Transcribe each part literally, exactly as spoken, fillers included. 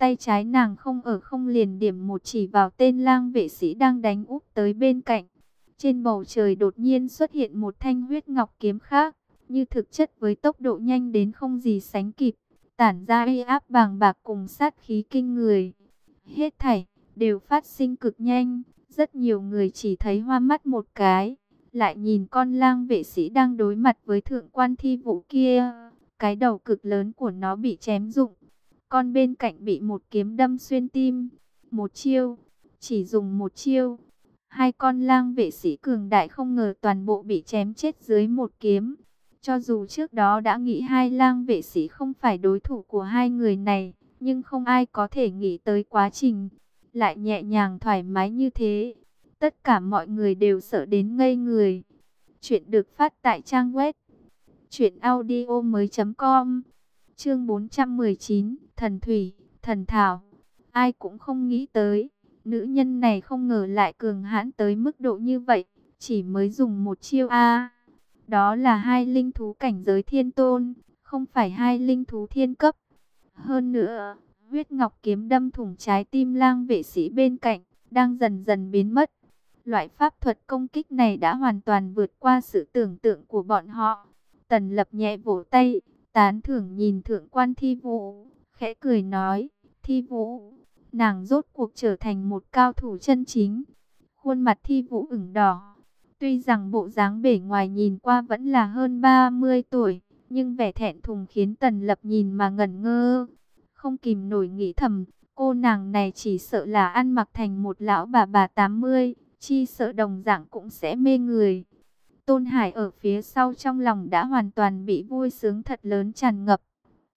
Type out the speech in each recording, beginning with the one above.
tay trái nàng không ở không liền điểm một chỉ vào tên lang vệ sĩ đang đánh úp tới bên cạnh. Trên bầu trời đột nhiên xuất hiện một thanh huyết ngọc kiếm khác, như thực chất với tốc độ nhanh đến không gì sánh kịp, tản ra uy áp bàng bạc cùng sát khí kinh người. Hết thảy đều phát sinh cực nhanh, rất nhiều người chỉ thấy hoa mắt một cái, lại nhìn con lang vệ sĩ đang đối mặt với thượng quan Thi Vũ kia, cái đầu cực lớn của nó bị chém rụng, con bên cạnh bị một kiếm đâm xuyên tim. Một chiêu, chỉ dùng một chiêu, hai con lang vệ sĩ cường đại không ngờ toàn bộ bị chém chết dưới một kiếm. Cho dù trước đó đã nghĩ hai lang vệ sĩ không phải đối thủ của hai người này, nhưng không ai có thể nghĩ tới quá trình lại nhẹ nhàng thoải mái như thế. Tất cả mọi người đều sợ đến ngây người. Chuyện được phát tại trang web truyện audio mới chấm com. Chương bốn trăm mười chín, Thần Thủy, Thần Thảo. Ai cũng không nghĩ tới, nữ nhân này không ngờ lại cường hãn tới mức độ như vậy, chỉ mới dùng một chiêu a. Đó là hai linh thú cảnh giới thiên tôn, không phải hai linh thú thiên cấp. Hơn nữa, huyết ngọc kiếm đâm thủng trái tim lang vệ sĩ bên cạnh, đang dần dần biến mất. Loại pháp thuật công kích này đã hoàn toàn vượt qua sự tưởng tượng của bọn họ. Tần Lập nhẹ vỗ tay, tán thưởng nhìn thượng quan Thi Vũ, khẽ cười nói, Thi Vũ, nàng rốt cuộc trở thành một cao thủ chân chính. Khuôn mặt Thi Vũ ửng đỏ. Tuy rằng bộ dáng bề ngoài nhìn qua vẫn là hơn ba mươi tuổi, nhưng vẻ thẹn thùng khiến Tần Lập nhìn mà ngẩn ngơ. Không kìm nổi nghĩ thầm, cô nàng này chỉ sợ là ăn mặc thành một lão bà bà tám mươi, chi sợ đồng dạng cũng sẽ mê người. Tôn Hải ở phía sau trong lòng đã hoàn toàn bị vui sướng thật lớn tràn ngập.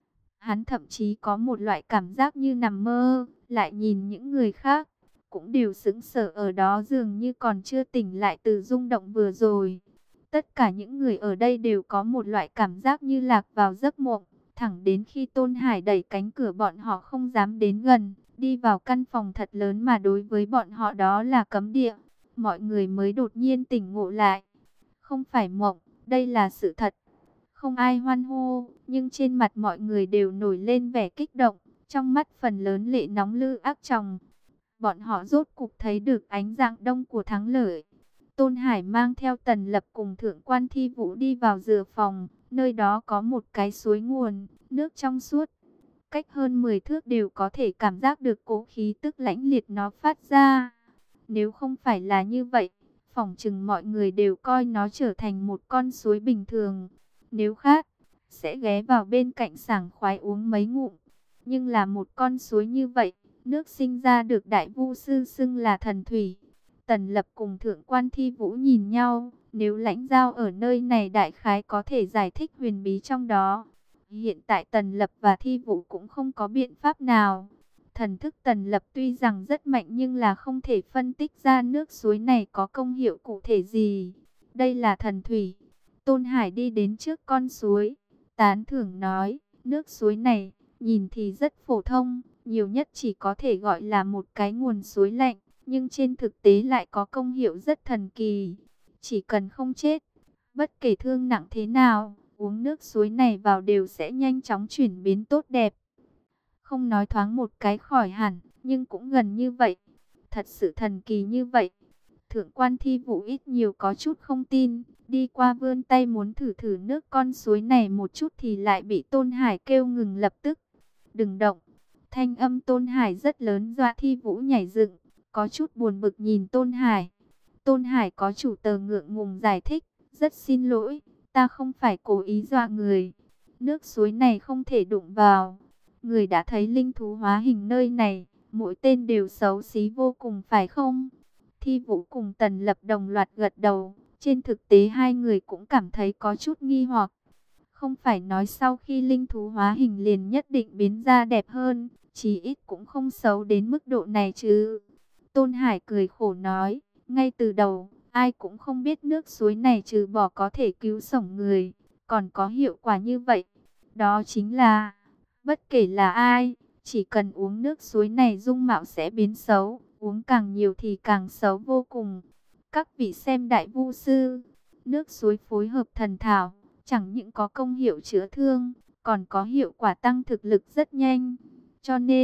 Hắn thậm chí có một loại cảm giác như nằm mơ, lại nhìn những người khác, cũng đều sững sờ ở đó dường như còn chưa tỉnh lại từ rung động vừa rồi. Tất cả những người ở đây đều có một loại cảm giác như lạc vào giấc mộng, thẳng đến khi Tôn Hải đẩy cánh cửa bọn họ không dám đến gần, đi vào căn phòng thật lớn mà đối với bọn họ đó là cấm địa. Mọi người mới đột nhiên tỉnh ngộ lại. Không phải mộng, đây là sự thật. Không ai hoan hô, nhưng trên mặt mọi người đều nổi lên vẻ kích động, trong mắt phần lớn lệ nóng lư ác tròng. Bọn họ rốt cục thấy được ánh dạng đông của thắng lợi. Tôn Hải mang theo Tần Lập cùng thượng quan Thi Vũ đi vào dừa phòng, nơi đó có một cái suối nguồn, nước trong suốt. Cách hơn mười thước đều có thể cảm giác được cỗ khí tức lãnh liệt nó phát ra. Nếu không phải là như vậy, phỏng chừng mọi người đều coi nó trở thành một con suối bình thường. Nếu khát, sẽ ghé vào bên cạnh sảng khoái uống mấy ngụm. Nhưng là một con suối như vậy, nước sinh ra được đại vu sư xưng là thần thủy. Tần Lập cùng thượng quan Thi Vũ nhìn nhau, nếu lãnh giao ở nơi này đại khái có thể giải thích huyền bí trong đó. Hiện tại Tần Lập và Thi Vũ cũng không có biện pháp nào. Thần thức Tần Lập tuy rằng rất mạnh nhưng là không thể phân tích ra nước suối này có công hiệu cụ thể gì. Đây là thần thủy. Tôn Hải đi đến trước con suối, tán thưởng nói, nước suối này nhìn thì rất phổ thông, nhiều nhất chỉ có thể gọi là một cái nguồn suối lạnh, nhưng trên thực tế lại có công hiệu rất thần kỳ. Chỉ cần không chết, bất kể thương nặng thế nào, uống nước suối này vào đều sẽ nhanh chóng chuyển biến tốt đẹp. Không nói thoáng một cái khỏi hẳn, nhưng cũng gần như vậy. Thật sự thần kỳ như vậy. Thượng quan Thi Vũ ít nhiều có chút không tin, đi qua vươn tay muốn thử thử nước con suối này một chút thì lại bị Tôn Hải kêu ngừng lập tức. Đừng động. Thanh âm Tôn Hải rất lớn dọa Thi Vũ nhảy dựng, có chút buồn bực nhìn Tôn Hải. Tôn Hải có chủ tờ ngượng ngùng giải thích, rất xin lỗi, ta không phải cố ý dọa người. Nước suối này không thể đụng vào. Người đã thấy linh thú hóa hình nơi này, mỗi tên đều xấu xí vô cùng phải không? Thi Vũ cùng Tần Lập đồng loạt gật đầu, trên thực tế hai người cũng cảm thấy có chút nghi hoặc. Không phải nói sau khi linh thú hóa hình liền nhất định biến ra đẹp hơn, chí ít cũng không xấu đến mức độ này chứ. Tôn Hải cười khổ nói, ngay từ đầu, ai cũng không biết nước suối này trừ bỏ có thể cứu sống người, còn có hiệu quả như vậy. Đó chính là, bất kể là ai, chỉ cần uống nước suối này dung mạo sẽ biến xấu, uống càng nhiều thì càng xấu vô cùng. Các vị xem đại vu sư, nước suối phối hợp thần thảo, chẳng những có công hiệu chữa thương, còn có hiệu quả tăng thực lực rất nhanh. Cho nên,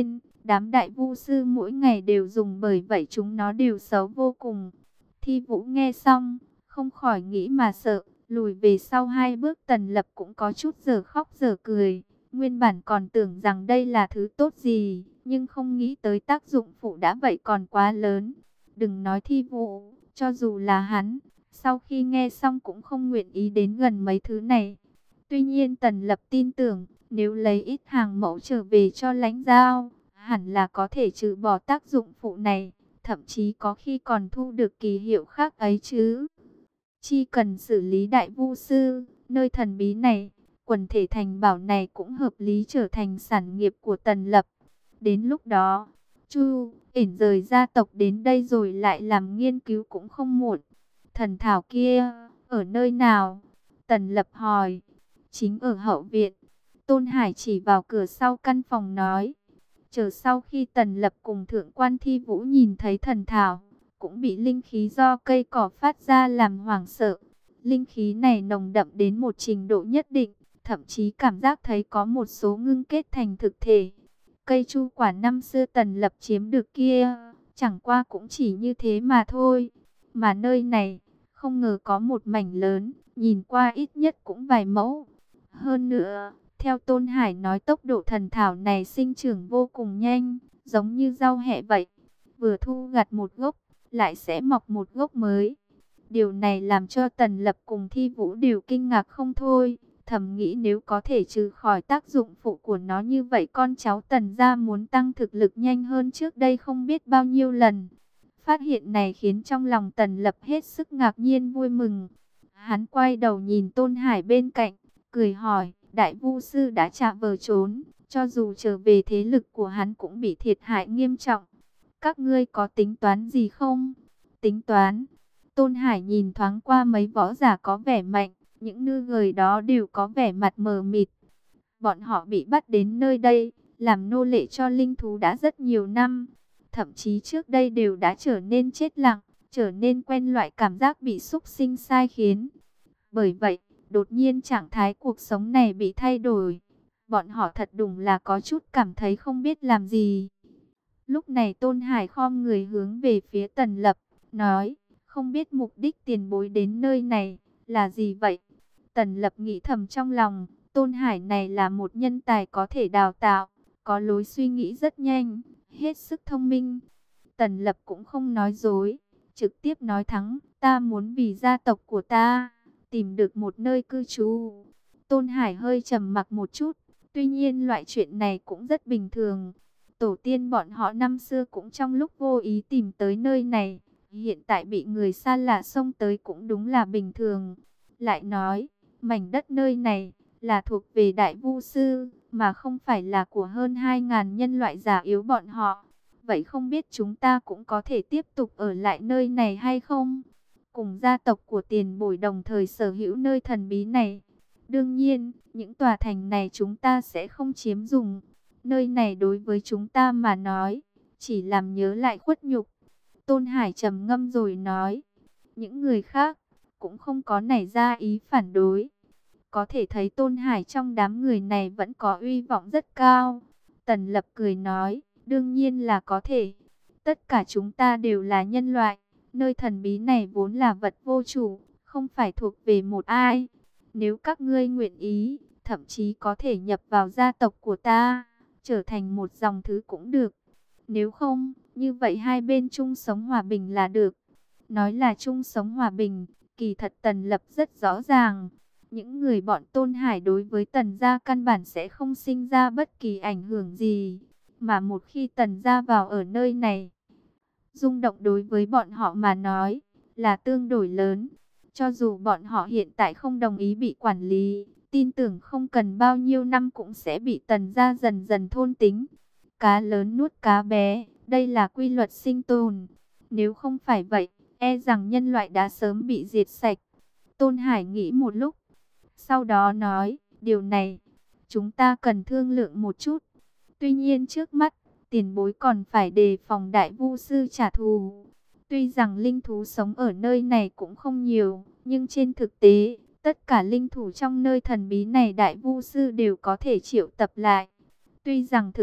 Đám đại vu sư mỗi ngày đều dùng, bởi vậy chúng nó đều xấu vô cùng. Thi Vũ nghe xong, không khỏi nghĩ mà sợ, lùi về sau hai bước. Tần Lập cũng có chút giờ khóc giờ cười. Nguyên bản còn tưởng rằng đây là thứ tốt gì, nhưng không nghĩ tới tác dụng phụ đã vậy còn quá lớn. Đừng nói Thi Vũ, cho dù là hắn, sau khi nghe xong cũng không nguyện ý đến gần mấy thứ này. Tuy nhiên Tần Lập tin tưởng, nếu lấy ít hàng mẫu trở về cho Lãnh Giao, hẳn là có thể trừ bỏ tác dụng phụ này, thậm chí có khi còn thu được kỳ hiệu khác ấy chứ. Chỉ cần xử lý đại vu sư, nơi thần bí này, quần thể thành bảo này cũng hợp lý trở thành sản nghiệp của Tần Lập. Đến lúc đó, Chu ỉn rời gia tộc đến đây rồi lại làm nghiên cứu cũng không muộn. Thần thảo kia, ở nơi nào? Tần Lập hỏi. Chính ở hậu viện. Tôn Hải chỉ vào cửa sau căn phòng nói. Chờ sau khi Tần Lập cùng Thượng quan Thi Vũ nhìn thấy thần thảo, cũng bị linh khí do cây cỏ phát ra làm hoảng sợ. Linh khí này nồng đậm đến một trình độ nhất định, thậm chí cảm giác thấy có một số ngưng kết thành thực thể. Cây chu quả năm xưa Tần Lập chiếm được kia, chẳng qua cũng chỉ như thế mà thôi. Mà nơi này, không ngờ có một mảnh lớn, nhìn qua ít nhất cũng vài mẫu. Hơn nữa, theo Tôn Hải nói, tốc độ thần thảo này sinh trưởng vô cùng nhanh, giống như rau hẹ vậy. Vừa thu gặt một gốc, lại sẽ mọc một gốc mới. Điều này làm cho Tần Lập cùng Thi Vũ đều kinh ngạc không thôi. Thầm nghĩ nếu có thể trừ khỏi tác dụng phụ của nó như vậy, con cháu Tần gia muốn tăng thực lực nhanh hơn trước đây không biết bao nhiêu lần. Phát hiện này khiến trong lòng Tần Lập hết sức ngạc nhiên vui mừng. Hắn quay đầu nhìn Tôn Hải bên cạnh, cười hỏi, đại vu sư đã chạ vờ trốn, cho dù trở về thế lực của hắn cũng bị thiệt hại nghiêm trọng. Các ngươi có tính toán gì không? Tính toán. Tôn Hải nhìn thoáng qua mấy võ giả có vẻ mạnh, những nữ người đó đều có vẻ mặt mờ mịt. Bọn họ bị bắt đến nơi đây, làm nô lệ cho linh thú đã rất nhiều năm. Thậm chí trước đây đều đã trở nên chết lặng, trở nên quen loại cảm giác bị súc sinh sai khiến. Bởi vậy, đột nhiên trạng thái cuộc sống này bị thay đổi. Bọn họ thật đúng là có chút cảm thấy không biết làm gì. Lúc này Tôn Hải khom người hướng về phía Tần Lập, nói, không biết mục đích tiền bối đến nơi này là gì vậy? Tần Lập nghĩ thầm trong lòng, Tôn Hải này là một nhân tài có thể đào tạo, có lối suy nghĩ rất nhanh, hết sức thông minh. Tần Lập cũng không nói dối, trực tiếp nói thẳng, ta muốn vì gia tộc của ta tìm được một nơi cư trú. Tôn Hải hơi trầm mặc một chút, tuy nhiên loại chuyện này cũng rất bình thường. Tổ tiên bọn họ năm xưa cũng trong lúc vô ý tìm tới nơi này, hiện tại bị người xa lạ xông tới cũng đúng là bình thường. Lại nói, mảnh đất nơi này là thuộc về đại vu sư, mà không phải là của hơn hai ngàn nhân loại già yếu bọn họ. Vậy không biết chúng ta cũng có thể tiếp tục ở lại nơi này hay không? Cùng gia tộc của tiền bối đồng thời sở hữu nơi thần bí này. Đương nhiên, những tòa thành này chúng ta sẽ không chiếm dùng. Nơi này đối với chúng ta mà nói, chỉ làm nhớ lại khuất nhục. Tôn Hải trầm ngâm rồi nói, những người khác cũng không có nảy ra ý phản đối. Có thể thấy Tôn Hải trong đám người này vẫn có uy vọng rất cao. Tần Lập cười nói, đương nhiên là có thể. Tất cả chúng ta đều là nhân loại. Nơi thần bí này vốn là vật vô chủ, không phải thuộc về một ai. Nếu các ngươi nguyện ý, thậm chí có thể nhập vào gia tộc của ta, trở thành một dòng thứ cũng được. Nếu không, như vậy hai bên chung sống hòa bình là được. Nói là chung sống hòa bình, kỳ thật Tần Lập rất rõ ràng. Những người bọn Tôn Hải đối với Tần gia căn bản sẽ không sinh ra bất kỳ ảnh hưởng gì. Mà một khi Tần gia vào ở nơi này, rung động đối với bọn họ mà nói là tương đối lớn. Cho dù bọn họ hiện tại không đồng ý bị quản lý, tin tưởng không cần bao nhiêu năm cũng sẽ bị Tần gia dần dần thôn tính. Cá lớn nuốt cá bé, đây là quy luật sinh tồn. Nếu không phải vậy, e rằng nhân loại đã sớm bị diệt sạch. Tôn Hải nghĩ một lúc, sau đó nói, điều này, chúng ta cần thương lượng một chút. Tuy nhiên trước mắt, tiền bối còn phải đề phòng đại vu sư trả thù. Tuy rằng linh thú sống ở nơi này cũng không nhiều, nhưng trên thực tế, tất cả linh thủ trong nơi thần bí này đại vu sư đều có thể triệu tập lại. Tuy rằng thực lực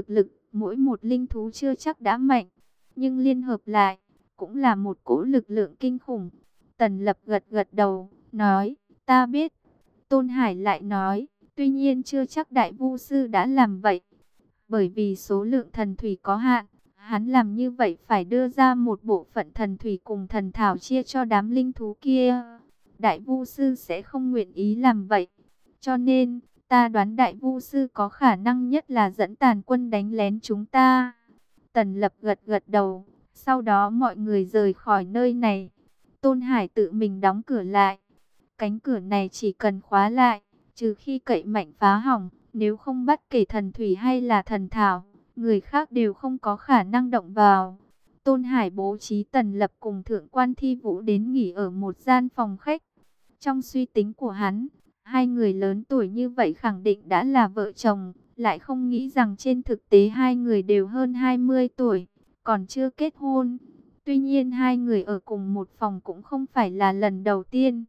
Mỗi một linh thú chưa chắc đã mạnh, nhưng liên hợp lại, cũng là một cỗ lực lượng kinh khủng. Tần Lập gật gật đầu, nói, ta biết. Tôn Hải lại nói, tuy nhiên chưa chắc Đại Vu Sư đã làm vậy. Bởi vì số lượng thần thủy có hạn, hắn làm như vậy phải đưa ra một bộ phận thần thủy cùng thần thảo chia cho đám linh thú kia. Đại Vu Sư sẽ không nguyện ý làm vậy. Cho nên, ta đoán Đại Vu Sư có khả năng nhất là dẫn tàn quân đánh lén chúng ta. Tần Lập gật gật đầu, sau đó mọi người rời khỏi nơi này. Tôn Hải tự mình đóng cửa lại. Cánh cửa này chỉ cần khóa lại, trừ khi cậy mạnh phá hỏng, nếu không bắt kể thần thủy hay là thần thảo, người khác đều không có khả năng động vào. Tôn Hải bố trí Tần Lập cùng Thượng quan Thi Vũ đến nghỉ ở một gian phòng khách. Trong suy tính của hắn, hai người lớn tuổi như vậy khẳng định đã là vợ chồng, lại không nghĩ rằng trên thực tế hai người đều hơn hai mươi tuổi, còn chưa kết hôn. Tuy nhiên hai người ở cùng một phòng cũng không phải là lần đầu tiên,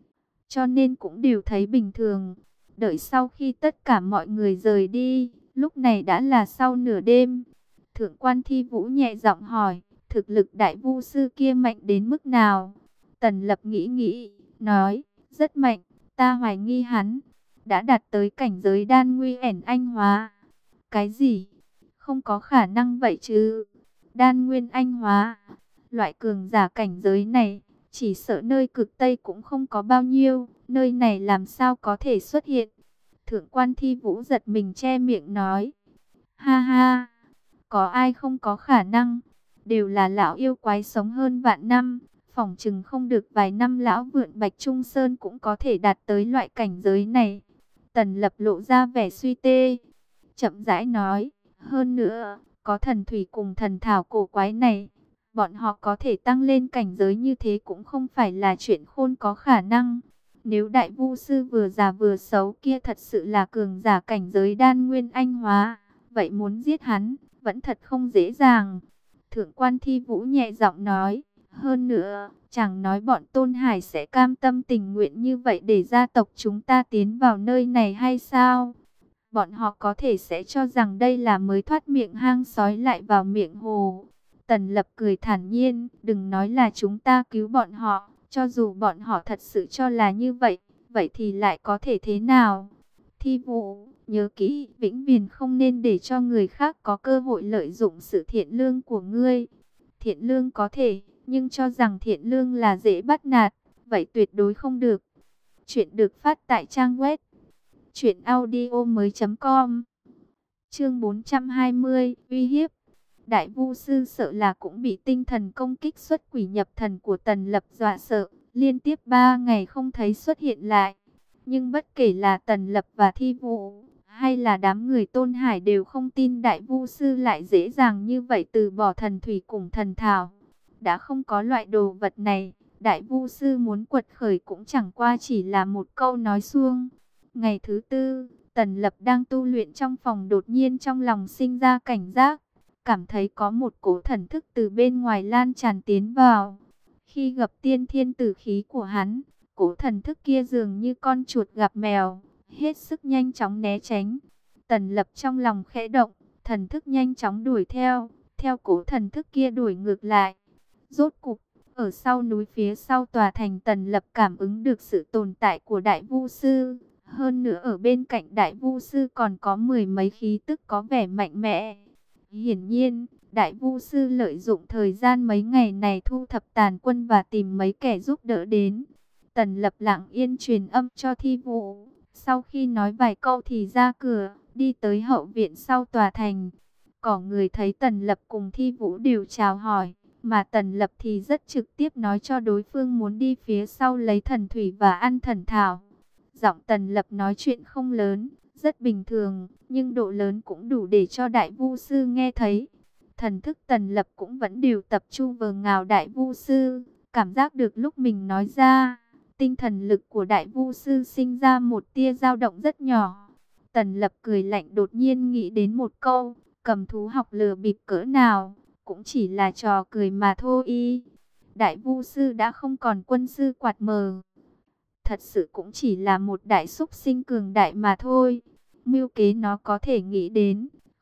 cho nên cũng đều thấy bình thường. Đợi sau khi tất cả mọi người rời đi, lúc này đã là sau nửa đêm. Thượng quan Thi Vũ nhẹ giọng hỏi, thực lực Đại Vu Sư kia mạnh đến mức nào? Tần Lập nghĩ nghĩ, nói, rất mạnh, ta hoài nghi hắn đã đạt tới cảnh giới đan nguy ẻn anh hóa. Cái gì? Không có khả năng vậy chứ. Đan nguyên anh hóa, loại cường giả cảnh giới này, chỉ sợ nơi cực Tây cũng không có bao nhiêu, nơi này làm sao có thể xuất hiện. Thượng quan Thi Vũ giật mình che miệng nói, ha ha, có ai không có khả năng, đều là lão yêu quái sống hơn vạn năm, phỏng chừng không được vài năm lão vượn Bạch Trung Sơn cũng có thể đạt tới loại cảnh giới này. Tần Lập lộ ra vẻ suy tê, chậm rãi nói, hơn nữa, có thần thủy cùng thần thảo cổ quái này, bọn họ có thể tăng lên cảnh giới như thế cũng không phải là chuyện khôn có khả năng. Nếu Đại Vu Sư vừa già vừa xấu kia thật sự là cường giả cảnh giới đan nguyên anh hóa, vậy muốn giết hắn, vẫn thật không dễ dàng. Thượng quan Thi Vũ nhẹ giọng nói, hơn nữa, chẳng nói bọn Tôn Hải sẽ cam tâm tình nguyện như vậy để gia tộc chúng ta tiến vào nơi này hay sao? Bọn họ có thể sẽ cho rằng đây là mới thoát miệng hang sói lại vào miệng hồ. Tần Lập cười thản nhiên, đừng nói là chúng ta cứu bọn họ, cho dù bọn họ thật sự cho là như vậy, vậy thì lại có thể thế nào? Thi Vũ, nhớ kỹ, vĩnh viễn không nên để cho người khác có cơ hội lợi dụng sự thiện lương của ngươi. Thiện lương có thể, nhưng cho rằng thiện lương là dễ bắt nạt, vậy tuyệt đối không được. Chuyện được phát tại trang web truyện audio mới chấm com. Chương bốn trăm hai mươi, uy hiếp. Đại Vu Sư sợ là cũng bị tinh thần công kích xuất quỷ nhập thần của Tần Lập dọa sợ, liên tiếp ba ngày không thấy xuất hiện lại. Nhưng bất kể là Tần Lập và Thi Vũ, hay là đám người Tôn Hải đều không tin Đại Vu Sư lại dễ dàng như vậy từ bỏ thần thủy cùng thần thảo. Đã không có loại đồ vật này, Đại Vu Sư muốn quật khởi cũng chẳng qua chỉ là một câu nói suông. Ngày thứ tư, Tần Lập đang tu luyện trong phòng, đột nhiên trong lòng sinh ra cảnh giác, cảm thấy có một cỗ thần thức từ bên ngoài lan tràn tiến vào. Khi gặp tiên thiên tử khí của hắn, cỗ thần thức kia dường như con chuột gặp mèo, hết sức nhanh chóng né tránh. Tần Lập trong lòng khẽ động, thần thức nhanh chóng đuổi theo, theo cỗ thần thức kia đuổi ngược lại. Rốt cục, ở sau núi phía sau tòa thành, Tần Lập cảm ứng được sự tồn tại của Đại Vu Sư. Hơn nữa ở bên cạnh Đại Vu Sư còn có mười mấy khí tức có vẻ mạnh mẽ. Hiển nhiên, Đại Vu Sư lợi dụng thời gian mấy ngày này thu thập tàn quân và tìm mấy kẻ giúp đỡ đến. Tần Lập lặng yên truyền âm cho Thi Vũ. Sau khi nói vài câu thì ra cửa, đi tới hậu viện sau tòa thành. Có người thấy Tần Lập cùng Thi Vũ đều chào hỏi, mà Tần Lập thì rất trực tiếp nói cho đối phương muốn đi phía sau lấy thần thủy và ăn thần thảo. Giọng Tần Lập nói chuyện không lớn, rất bình thường, nhưng độ lớn cũng đủ để cho Đại Vu Sư nghe thấy. Thần thức Tần Lập cũng vẫn đều tập trung vào ngào Đại Vu Sư, cảm giác được lúc mình nói ra, tinh thần lực của Đại Vu Sư sinh ra một tia dao động rất nhỏ. Tần Lập cười lạnh, đột nhiên nghĩ đến một câu, cầm thú học lừa bịp cỡ nào, cũng chỉ là trò cười mà thôi. Đại Vu Sư đã không còn quân sư quạt mờ, thật sự cũng chỉ là một đại súc sinh cường đại mà thôi. Mưu kế nó có thể nghĩ đến,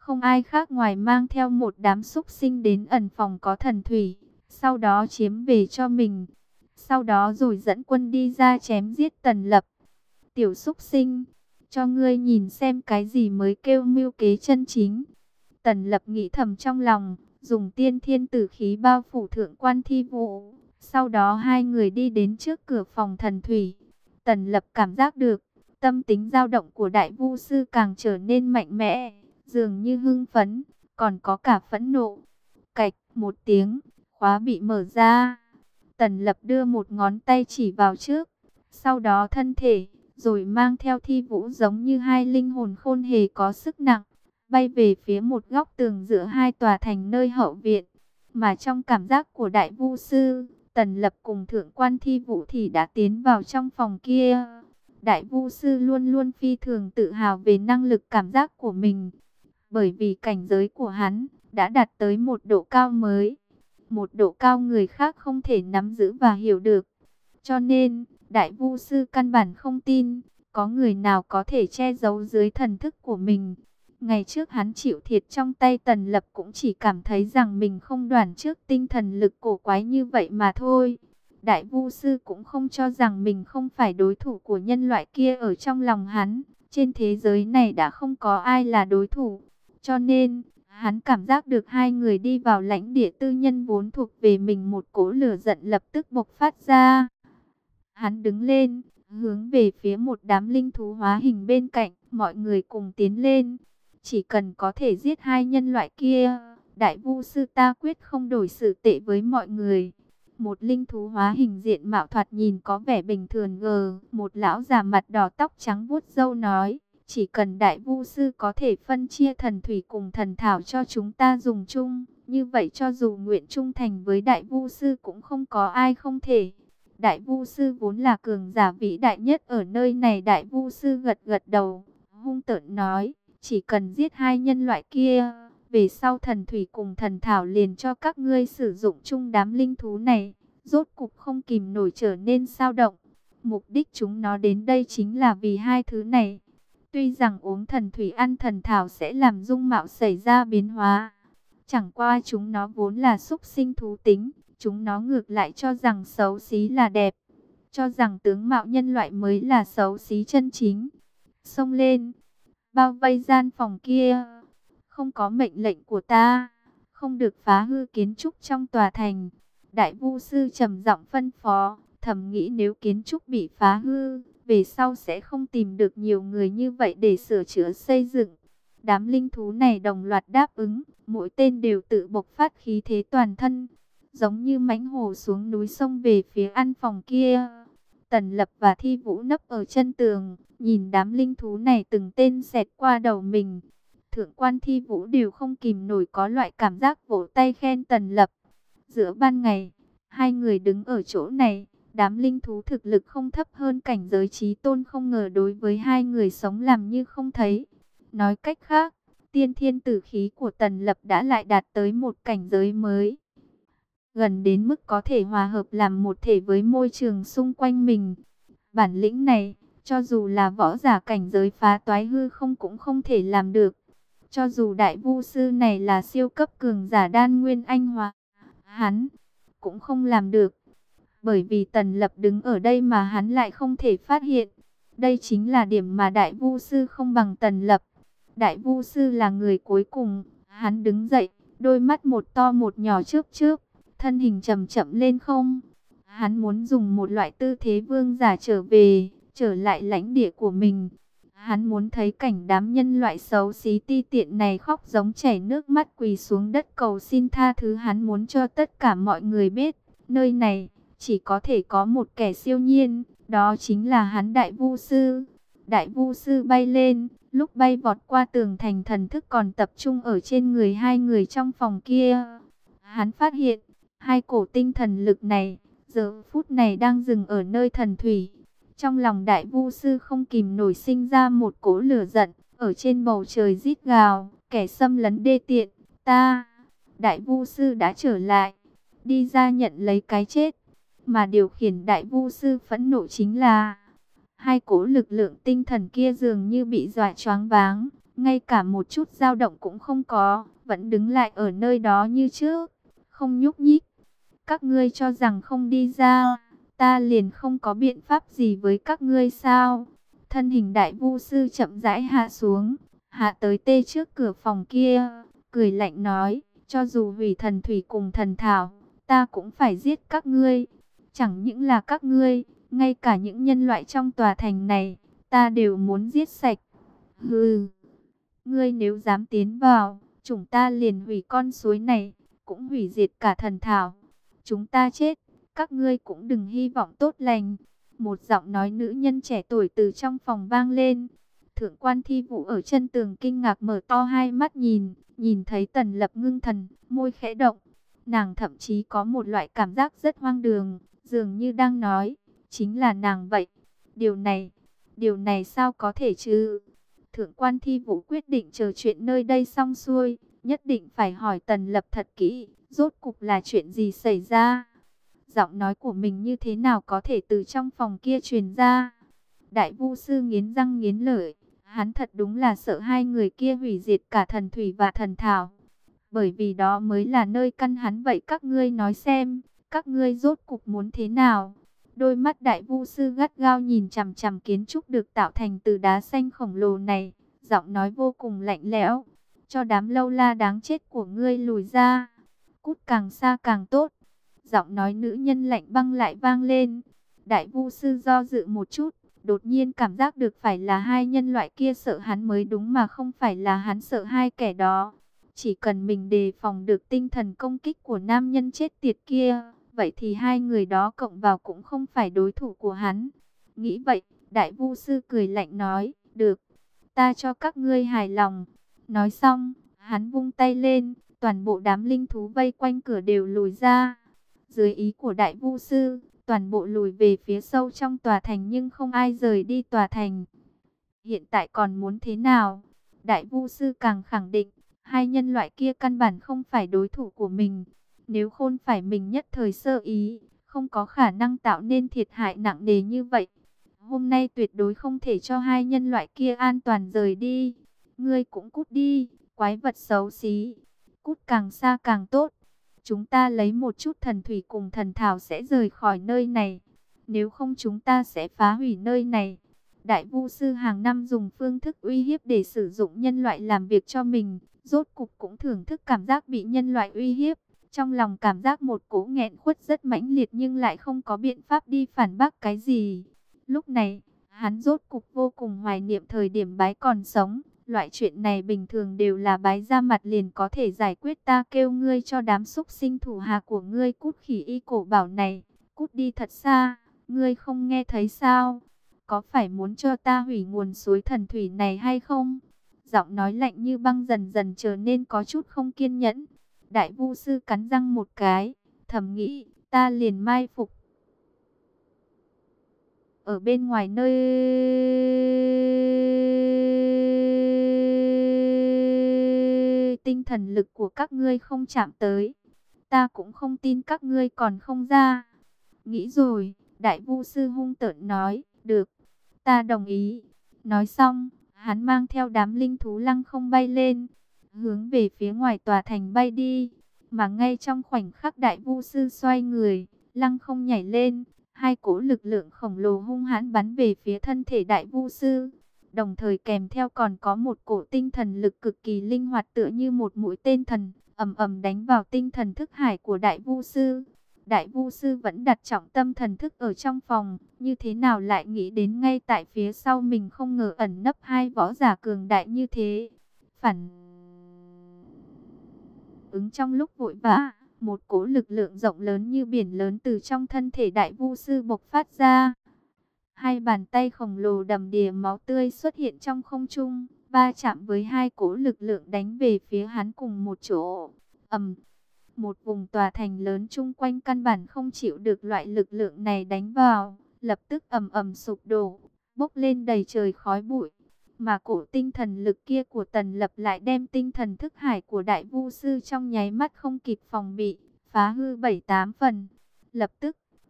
không ai khác ngoài mang theo một đám súc sinh đến ẩn phòng có thần thủy, sau đó chiếm về cho mình. Sau đó rồi dẫn quân đi ra chém giết Tần Lập. Tiểu súc sinh, cho ngươi nhìn xem cái gì mới kêu mưu kế chân chính. Tần Lập nghĩ thầm trong lòng, dùng tiên thiên tử khí bao phủ Thượng Quan Thi Vũ. Sau đó hai người đi đến trước cửa phòng thần thủy. Tần Lập cảm giác được, tâm tính dao động của Đại Vu Sư càng trở nên mạnh mẽ, dường như hưng phấn, còn có cả phẫn nộ. Cạch một tiếng, khóa bị mở ra. Tần Lập đưa một ngón tay chỉ vào trước, sau đó thân thể, rồi mang theo Thi Vũ giống như hai linh hồn khôn hề có sức nặng, bay về phía một góc tường giữa hai tòa thành nơi hậu viện. Mà trong cảm giác của Đại Vu Sư, Tần Lập cùng Thượng Quan Thi Vũ thì đã tiến vào trong phòng kia. Đại Vu Sư luôn luôn phi thường tự hào về năng lực cảm giác của mình, bởi vì cảnh giới của hắn đã đạt tới một độ cao mới, một độ cao người khác không thể nắm giữ và hiểu được. Cho nên, Đại Vu Sư căn bản không tin có người nào có thể che giấu dưới thần thức của mình. Ngày trước hắn chịu thiệt trong tay Tần Lập cũng chỉ cảm thấy rằng mình không đoán trước tinh thần lực cổ quái như vậy mà thôi. Đại Vu Sư cũng không cho rằng mình không phải đối thủ của nhân loại kia ở trong lòng hắn. Trên thế giới này đã không có ai là đối thủ. Cho nên, hắn cảm giác được hai người đi vào lãnh địa tư nhân vốn thuộc về mình, một cỗ lửa giận lập tức bộc phát ra. Hắn đứng lên, hướng về phía một đám linh thú hóa hình bên cạnh, mọi người cùng tiến lên. Chỉ cần có thể giết hai nhân loại kia, Đại Vu Sư ta quyết không đổi xử tệ với mọi người. Một linh thú hóa hình diện mạo thoạt nhìn có vẻ bình thường gờ, một lão già mặt đỏ tóc trắng vuốt râu nói, chỉ cần Đại Vu Sư có thể phân chia thần thủy cùng thần thảo cho chúng ta dùng chung, như vậy cho dù nguyện trung thành với Đại Vu Sư cũng không có ai không thể. Đại Vu Sư vốn là cường giả vĩ đại nhất ở nơi này. Đại Vu Sư gật gật đầu, hung tợn nói, chỉ cần giết hai nhân loại kia, về sau thần thủy cùng thần thảo liền cho các ngươi sử dụng chung. Đám linh thú này rốt cục không kìm nổi trở nên sao động. Mục đích chúng nó đến đây chính là vì hai thứ này. Tuy rằng uống thần thủy ăn thần thảo sẽ làm dung mạo xảy ra biến hóa, chẳng qua chúng nó vốn là súc sinh thú tính. Chúng nó ngược lại cho rằng xấu xí là đẹp, cho rằng tướng mạo nhân loại mới là xấu xí chân chính. Xông lên, bao vây gian phòng kia. Không có mệnh lệnh của ta, không được phá hư kiến trúc trong tòa thành. Đại Vu Sư trầm giọng phân phó, thầm nghĩ nếu kiến trúc bị phá hư, về sau sẽ không tìm được nhiều người như vậy để sửa chữa xây dựng. Đám linh thú này đồng loạt đáp ứng, mỗi tên đều tự bộc phát khí thế toàn thân, giống như mãnh hổ xuống núi sông về phía ăn phòng kia. Tần Lập và Thi Vũ nấp ở chân tường, nhìn đám linh thú này từng tên xẹt qua đầu mình. Thượng Quan Thi Vũ đều không kìm nổi có loại cảm giác vỗ tay khen Tần Lập. Giữa ban ngày, hai người đứng ở chỗ này, đám linh thú thực lực không thấp hơn cảnh giới chí tôn không ngờ đối với hai người sống làm như không thấy. Nói cách khác, tiên thiên tử khí của Tần Lập đã lại đạt tới một cảnh giới mới, gần đến mức có thể hòa hợp làm một thể với môi trường xung quanh mình. Bản lĩnh này, cho dù là võ giả cảnh giới phá toái hư không cũng không thể làm được. Cho dù Đại Vu Sư này là siêu cấp cường giả đan nguyên anh hóa, hắn cũng không làm được. Bởi vì Tần Lập đứng ở đây mà hắn lại không thể phát hiện. Đây chính là điểm mà Đại Vu Sư không bằng Tần Lập. Đại Vu Sư là người cuối cùng, hắn đứng dậy, đôi mắt một to một nhỏ chớp chớp, thân hình chậm chậm lên không. Hắn muốn dùng một loại tư thế vương giả trở về, trở lại lãnh địa của mình. Hắn muốn thấy cảnh đám nhân loại xấu xí ti tiện này khóc giống chảy nước mắt quỳ xuống đất cầu xin tha thứ. Hắn muốn cho tất cả mọi người biết, nơi này chỉ có thể có một kẻ siêu nhiên, đó chính là hắn Đại Vu Sư. Đại Vu Sư bay lên, lúc bay vọt qua tường thành thần thức còn tập trung ở trên người hai người trong phòng kia. Hắn phát hiện, hai cổ tinh thần lực này, giờ phút này đang dừng ở nơi thần thủy. Trong lòng Đại Vu Sư không kìm nổi sinh ra một cỗ lửa giận, ở trên bầu trời rít gào, kẻ xâm lấn đê tiện, ta, Đại Vu Sư đã trở lại, đi ra nhận lấy cái chết. Mà điều khiển Đại Vu Sư phẫn nộ chính là hai cỗ lực lượng tinh thần kia dường như bị dọa choáng váng, ngay cả một chút dao động cũng không có, vẫn đứng lại ở nơi đó như trước, không nhúc nhích. Các ngươi cho rằng không đi ra, ta liền không có biện pháp gì với các ngươi sao? Thân hình đại vu sư chậm rãi hạ xuống, hạ tới tê trước cửa phòng kia, cười lạnh nói, cho dù hủy thần thủy cùng thần thảo, ta cũng phải giết các ngươi. Chẳng những là các ngươi, ngay cả những nhân loại trong tòa thành này, ta đều muốn giết sạch. Hừ, ngươi nếu dám tiến vào, chúng ta liền hủy con suối này, cũng hủy diệt cả thần thảo. Chúng ta chết, các ngươi cũng đừng hy vọng tốt lành. Một giọng nói nữ nhân trẻ tuổi từ trong phòng vang lên. Thượng quan Thi Vũ ở chân tường kinh ngạc mở to hai mắt nhìn, nhìn thấy Tần Lập ngưng thần, môi khẽ động. Nàng thậm chí có một loại cảm giác rất hoang đường, dường như đang nói, chính là nàng vậy. Điều này, điều này sao có thể chứ? Thượng quan Thi Vũ quyết định chờ chuyện nơi đây xong xuôi, nhất định phải hỏi Tần Lập thật kỹ, rốt cục là chuyện gì xảy ra. Giọng nói của mình như thế nào có thể từ trong phòng kia truyền ra? Đại vu sư nghiến răng nghiến lợi, hắn thật đúng là sợ hai người kia hủy diệt cả thần thủy và thần thảo. Bởi vì đó mới là nơi căn hắn. Vậy các ngươi nói xem, các ngươi rốt cục muốn thế nào? Đôi mắt đại vu sư gắt gao nhìn chằm chằm kiến trúc được tạo thành từ đá xanh khổng lồ này, giọng nói vô cùng lạnh lẽo. Cho đám lâu la đáng chết của ngươi lùi ra, cút càng xa càng tốt. Giọng nói nữ nhân lạnh băng lại vang lên. Đại vu sư do dự một chút, đột nhiên cảm giác được phải là hai nhân loại kia sợ hắn mới đúng mà không phải là hắn sợ hai kẻ đó. Chỉ cần mình đề phòng được tinh thần công kích của nam nhân chết tiệt kia, vậy thì hai người đó cộng vào cũng không phải đối thủ của hắn. Nghĩ vậy, đại vu sư cười lạnh nói, được, ta cho các ngươi hài lòng. Nói xong, hắn vung tay lên, toàn bộ đám linh thú vây quanh cửa đều lùi ra. Dưới ý của đại vu sư, toàn bộ lùi về phía sâu trong tòa thành nhưng không ai rời đi tòa thành. Hiện tại còn muốn thế nào? Đại vu sư càng khẳng định, hai nhân loại kia căn bản không phải đối thủ của mình. Nếu không phải mình nhất thời sơ ý, không có khả năng tạo nên thiệt hại nặng nề như vậy. Hôm nay tuyệt đối không thể cho hai nhân loại kia an toàn rời đi. Ngươi cũng cút đi, quái vật xấu xí. Cút càng xa càng tốt. Chúng ta lấy một chút thần thủy cùng thần thảo sẽ rời khỏi nơi này. Nếu không chúng ta sẽ phá hủy nơi này. Đại vu sư hàng năm dùng phương thức uy hiếp để sử dụng nhân loại làm việc cho mình. Rốt cục cũng thưởng thức cảm giác bị nhân loại uy hiếp. Trong lòng cảm giác một cỗ nghẹn khuất rất mãnh liệt nhưng lại không có biện pháp đi phản bác cái gì. Lúc này, hắn rốt cục vô cùng hoài niệm thời điểm bái còn sống. Loại chuyện này bình thường đều là bái ra mặt liền có thể giải quyết, ta kêu ngươi cho đám súc sinh thủ hạ của ngươi cút khỉ y cổ bảo này. Cút đi thật xa, ngươi không nghe thấy sao? Có phải muốn cho ta hủy nguồn suối thần thủy này hay không? Giọng nói lạnh như băng dần dần trở nên có chút không kiên nhẫn. Đại vu sư cắn răng một cái, thầm nghĩ, ta liền mai phục ở bên ngoài nơi tinh thần lực của các ngươi không chạm tới. Ta cũng không tin các ngươi còn không ra. Nghĩ rồi, đại vu sư hung tợn nói, được, ta đồng ý. Nói xong, hắn mang theo đám linh thú lăng không bay lên, hướng về phía ngoài tòa thành bay đi. Mà ngay trong khoảnh khắc đại vu sư xoay người, lăng không nhảy lên, hai cỗ lực lượng khổng lồ hung hãn bắn về phía thân thể đại vu sư. Đồng thời kèm theo còn có một cổ tinh thần lực cực kỳ linh hoạt tựa như một mũi tên thần, ầm ầm đánh vào tinh thần thức hải của đại vu sư. Đại vu sư vẫn đặt trọng tâm thần thức ở trong phòng, như thế nào lại nghĩ đến ngay tại phía sau mình không ngờ ẩn nấp hai võ giả cường đại như thế. Phản ứng trong lúc vội vã, một cỗ lực lượng rộng lớn như biển lớn từ trong thân thể đại vu sư bộc phát ra. Hai bàn tay khổng lồ đầm đìa máu tươi xuất hiện trong không trung, va chạm với hai cỗ lực lượng đánh về phía hắn cùng một chỗ. Ầm, một vùng tòa thành lớn chung quanh căn bản không chịu được loại lực lượng này đánh vào, lập tức ầm ầm sụp đổ, bốc lên đầy trời khói bụi. Mà cổ tinh thần lực kia của Tần Lập lại đem tinh thần thức hải của đại vu sư trong nháy mắt không kịp phòng bị, phá hư bảy tám phần. Lập tức,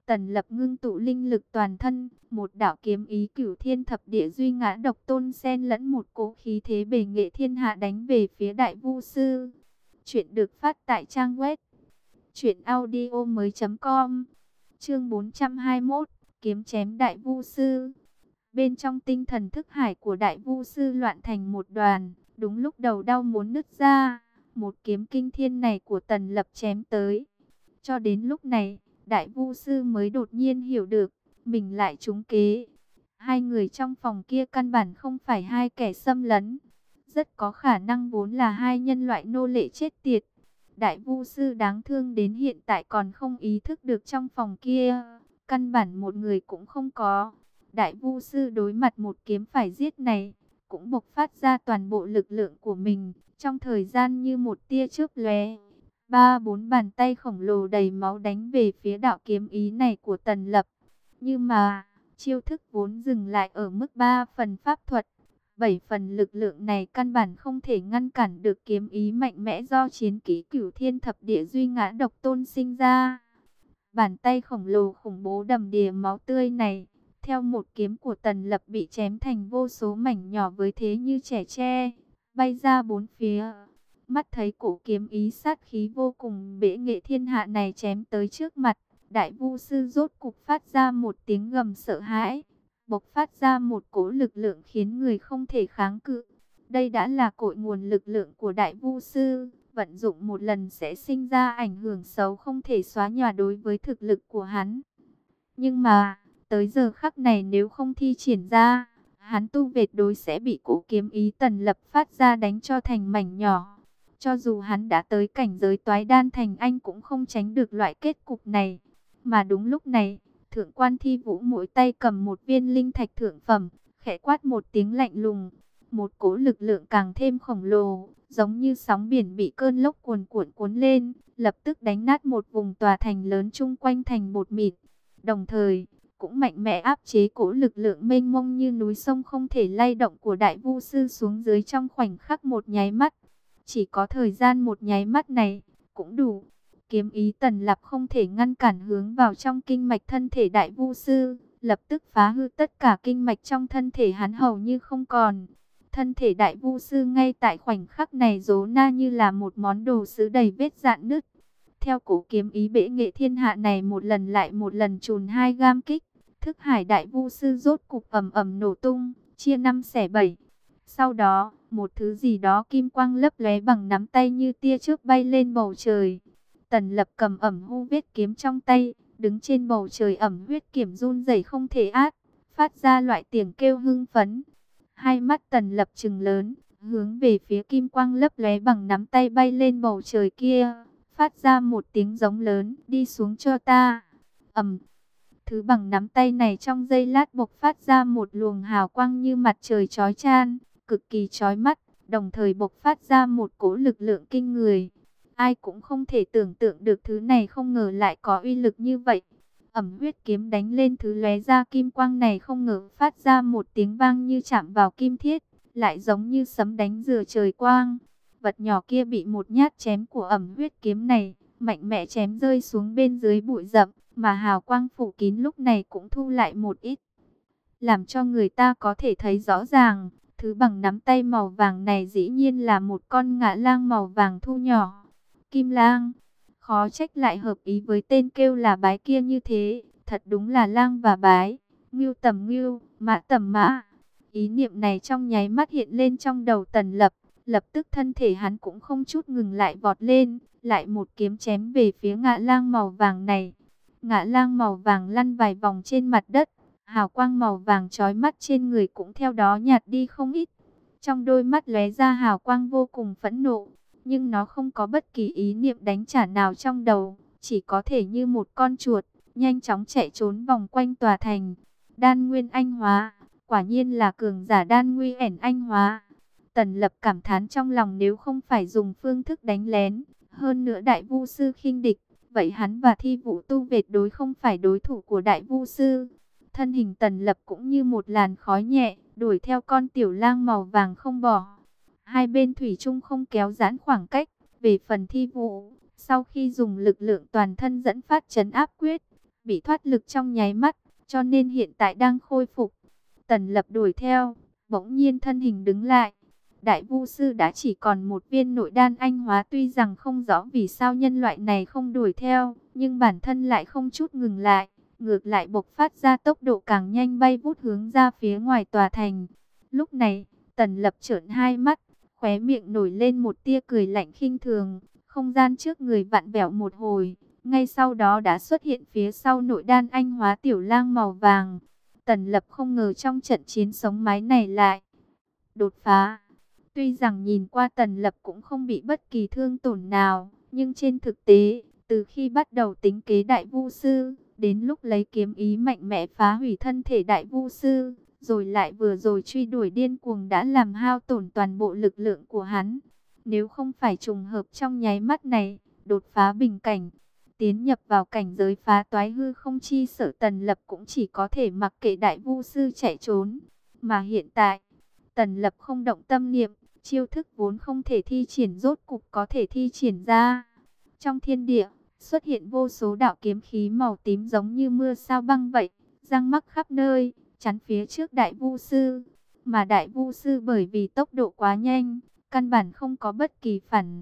Tần Lập ngưng tụ linh lực toàn thân, một đạo kiếm ý cửu thiên thập địa duy ngã độc tôn xen lẫn một cỗ khí thế bề nghệ thiên hạ đánh về phía Đại Vu Sư. Chuyện được phát tại trang web truyện audio mới.com. Chương bốn trăm hai mươi mốt, kiếm chém Đại Vu Sư. Bên trong tinh thần thức hải của Đại Vu Sư loạn thành một đoàn, đúng lúc đầu đau muốn nứt ra, một kiếm kinh thiên này của Tần Lập chém tới. Cho đến lúc này, Đại Vu Sư mới đột nhiên hiểu được, mình lại trúng kế. Hai người trong phòng kia căn bản không phải hai kẻ xâm lấn, rất có khả năng vốn là hai nhân loại nô lệ chết tiệt. Đại Vu Sư đáng thương đến hiện tại còn không ý thức được trong phòng kia, căn bản một người cũng không có. Đại Vu Sư đối mặt một kiếm phải giết này, cũng bộc phát ra toàn bộ lực lượng của mình, trong thời gian như một tia chớp lóe. Ba bốn bàn tay khổng lồ đầy máu đánh về phía đạo kiếm ý này của Tần Lập. Nhưng mà, chiêu thức vốn dừng lại ở mức ba phần pháp thuật. Bảy phần lực lượng này căn bản không thể ngăn cản được kiếm ý mạnh mẽ do chiến kỹ cửu thiên thập địa duy ngã độc tôn sinh ra. Bàn tay khổng lồ khủng bố đầm đìa máu tươi này, theo một kiếm của Tần Lập bị chém thành vô số mảnh nhỏ với thế như trẻ tre, bay ra bốn phía. Mắt thấy cổ kiếm ý sát khí vô cùng bệ nghệ thiên hạ này chém tới trước mặt, Đại Vu Sư rốt cục phát ra một tiếng gầm sợ hãi, bộc phát ra một cỗ lực lượng khiến người không thể kháng cự. Đây đã là cội nguồn lực lượng của Đại Vu Sư, vận dụng một lần sẽ sinh ra ảnh hưởng xấu không thể xóa nhòa đối với thực lực của hắn. Nhưng mà, tới giờ khắc này nếu không thi triển ra, hắn tu vệt đối sẽ bị cỗ kiếm ý Tần Lập phát ra đánh cho thành mảnh nhỏ. Cho dù hắn đã tới cảnh giới toái đan thành anh cũng không tránh được loại kết cục này. Mà đúng lúc này, Thượng quan Thi Vũ mỗi tay cầm một viên linh thạch thượng phẩm, khẽ quát một tiếng lạnh lùng. Một cỗ lực lượng càng thêm khổng lồ, giống như sóng biển bị cơn lốc cuồn cuộn cuốn lên, lập tức đánh nát một vùng tòa thành lớn chung quanh thành bột mịn. Đồng thời, cũng mạnh mẽ áp chế cỗ lực lượng mênh mông như núi sông không thể lay động của Đại Vu Sư xuống dưới trong khoảnh khắc một nháy mắt. Chỉ có thời gian một nháy mắt này, cũng đủ. Kiếm ý Tần Lập không thể ngăn cản hướng vào trong kinh mạch thân thể Đại Vu Sư, lập tức phá hư tất cả kinh mạch trong thân thể hắn hầu như không còn. Thân thể Đại Vu Sư ngay tại khoảnh khắc này rố na như là một món đồ sứ đầy vết rạn nứt. Theo cổ kiếm ý bệ nghệ thiên hạ này một lần lại một lần chùn hai gam kích, thức hải Đại Vu Sư rốt cục ầm ầm nổ tung, chia năm xẻ bảy. Sau đó, một thứ gì đó kim quang lấp lóe bằng nắm tay như tia chớp bay lên bầu trời. Tần Lập cầm ẩm hu huyết kiếm trong tay, đứng trên bầu trời ẩm huyết kiếm run rẩy không thể át, phát ra loại tiếng kêu hưng phấn. Hai mắt Tần Lập trừng lớn, hướng về phía kim quang lấp lóe bằng nắm tay bay lên bầu trời kia, phát ra một tiếng giống lớn, đi xuống cho ta. Ầm. Thứ bằng nắm tay này trong giây lát bộc phát ra một luồng hào quang như mặt trời chói chang, cực kỳ chói mắt, đồng thời bộc phát ra một cỗ lực lượng kinh người. Ai cũng không thể tưởng tượng được thứ này không ngờ lại có uy lực như vậy. Ẩm huyết kiếm đánh lên thứ lóe ra kim quang này không ngờ phát ra một tiếng vang như chạm vào kim thiết, lại giống như sấm đánh rửa trời quang. Vật nhỏ kia bị một nhát chém của ẩm huyết kiếm này, mạnh mẽ chém rơi xuống bên dưới bụi rậm, mà hào quang phủ kín lúc này cũng thu lại một ít, làm cho người ta có thể thấy rõ ràng. Thứ bằng nắm tay màu vàng này dĩ nhiên là một con ngạ lang màu vàng thu nhỏ. Kim lang, khó trách lại hợp ý với tên kêu là bái kia như thế, thật đúng là lang và bái, ngưu tầm ngưu, mã tầm mã. Ý niệm này trong nháy mắt hiện lên trong đầu Tần Lập, lập tức thân thể hắn cũng không chút ngừng lại vọt lên, lại một kiếm chém về phía ngạ lang màu vàng này. Ngạ lang màu vàng lăn vài vòng trên mặt đất, hào quang màu vàng chói mắt trên người cũng theo đó nhạt đi không ít. Trong đôi mắt lóe ra hào quang vô cùng phẫn nộ, nhưng nó không có bất kỳ ý niệm đánh trả nào trong đầu, chỉ có thể như một con chuột, nhanh chóng chạy trốn vòng quanh tòa thành. Đan nguyên anh hóa, quả nhiên là cường giả đan nguy ẻn anh hóa. Tần Lập cảm thán trong lòng, nếu không phải dùng phương thức đánh lén, hơn nữa Đại Vu Sư khinh địch, vậy hắn và Thi Vũ tu vệt đối không phải đối thủ của Đại Vu Sư. Thân hình Tần Lập cũng như một làn khói nhẹ, đuổi theo con tiểu lang màu vàng không bỏ. Hai bên thủy chung không kéo giãn khoảng cách. Về phần Thi Vũ, sau khi dùng lực lượng toàn thân dẫn phát trấn áp quyết, bị thoát lực trong nháy mắt, cho nên hiện tại đang khôi phục. Tần Lập đuổi theo, bỗng nhiên thân hình đứng lại. Đại Vu sư đã chỉ còn một viên nội đan anh hóa, tuy rằng không rõ vì sao nhân loại này không đuổi theo, nhưng bản thân lại không chút ngừng lại, ngược lại bộc phát ra tốc độ càng nhanh, bay vút hướng ra phía ngoài tòa thành. Lúc này, Tần Lập trợn hai mắt, khóe miệng nổi lên một tia cười lạnh khinh thường, không gian trước người vặn vẹo một hồi, ngay sau đó đã xuất hiện phía sau nội đan anh hóa tiểu lang màu vàng. Tần Lập không ngờ trong trận chiến sống mái này lại đột phá. Tuy rằng nhìn qua Tần Lập cũng không bị bất kỳ thương tổn nào, nhưng trên thực tế, từ khi bắt đầu tính kế Đại Vu sư, đến lúc lấy kiếm ý mạnh mẽ phá hủy thân thể Đại Vu sư, rồi lại vừa rồi truy đuổi điên cuồng đã làm hao tổn toàn bộ lực lượng của hắn. Nếu không phải trùng hợp trong nháy mắt này, đột phá bình cảnh, tiến nhập vào cảnh giới phá toái hư không, chi sở Tần Lập cũng chỉ có thể mặc kệ Đại Vu sư chạy trốn. Mà hiện tại, Tần Lập không động tâm niệm, chiêu thức vốn không thể thi triển rốt cục có thể thi triển ra. Trong thiên địa, xuất hiện vô số đạo kiếm khí màu tím giống như mưa sao băng vậy, giăng mắc khắp nơi, chắn phía trước Đại Vu sư. Mà Đại Vu sư bởi vì tốc độ quá nhanh, căn bản không có bất kỳ phản